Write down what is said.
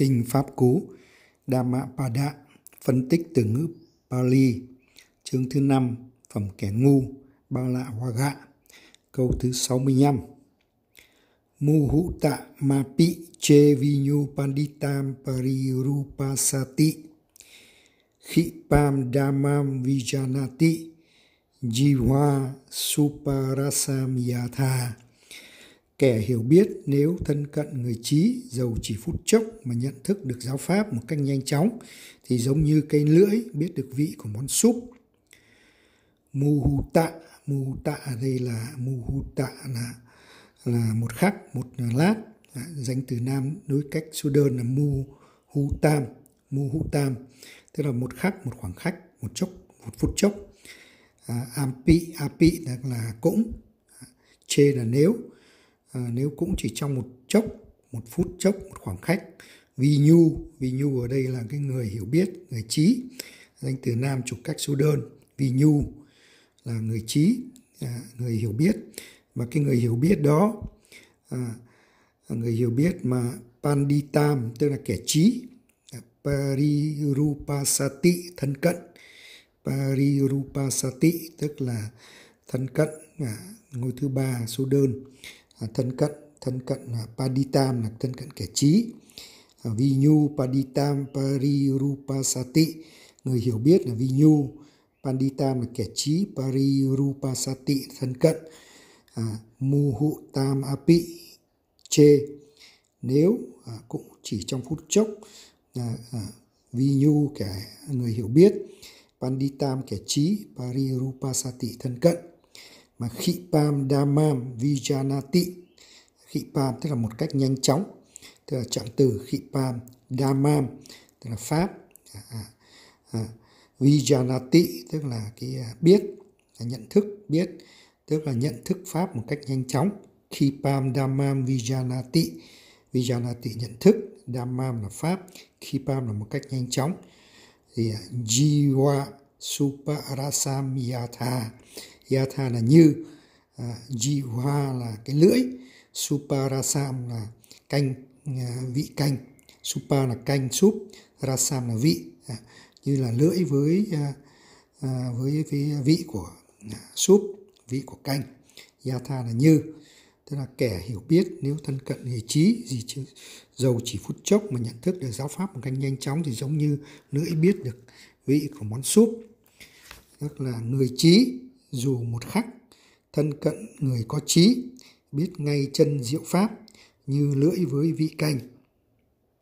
Kinh Pháp Cú Dhammapada, phân tích từ ngữ Pali, chương thứ 5, phẩm kẻ ngu, bao lạ hoa gạ, câu thứ 65. Muhuta mapi che vinyu panditam parirupasati khipam dhammam vijanati jiva suparasam yatha. Kẻ hiểu biết nếu thân cận người trí, dầu chỉ phút chốc mà nhận thức được giáo pháp một cách nhanh chóng, thì giống như cây lưỡi biết được vị của món súp. Muhuta ở đây là muhuta là một khắc, một lát. Danh từ nam đối cách số đơn là muhutam, tức là một khắc, một khoảng khắc, một phút chốc. Api là cũng, chê là nếu cũng chỉ trong một chốc, một phút chốc, một khoảng khắc. Vinyu ở đây là cái người hiểu biết, người trí. Danh từ nam chủ cách số đơn. Vinyu là người trí, người hiểu biết. Và cái người hiểu biết đó, người hiểu biết mà panditam tức là kẻ trí, parirupasati thân cận, parirupasati tức là thân cận, ngôi thứ ba số đơn. Thân cận paditam là thân cận kẻ trí. Vinyu paditam parirupasati, người hiểu biết là vinyu, panditam là kẻ trí, parirupasati thân cận. Muhutam api che, nếu cũng chỉ trong phút chốc. Vinyu kẻ người hiểu biết, panditam kẻ trí, parirupasati thân cận. Mà khipam dhammam vijanati, khipam tức là một cách nhanh chóng, tức là trạng từ khipam, dhammam tức là pháp, vijanati tức là cái biết, nhận thức biết, tức là nhận thức pháp một cách nhanh chóng. Khipam dhammam vijanati nhận thức, dhammam là pháp, khipam là một cách nhanh chóng. Thì jiva suparasam yatha là như, jiva là cái lưỡi, suparasam là canh, vị canh, supa là canh súp, rasam là vị, như là lưỡi với vị của súp, vị của canh. Yatha là như, tức là kẻ hiểu biết nếu thân cận người trí, gì chứ dầu chỉ phút chốc mà nhận thức được giáo pháp một cách nhanh chóng, thì giống như lưỡi biết được vị của món súp. Tức là người trí dù một khắc thân cận người có trí, biết ngay chân diệu pháp như lưỡi với vị canh.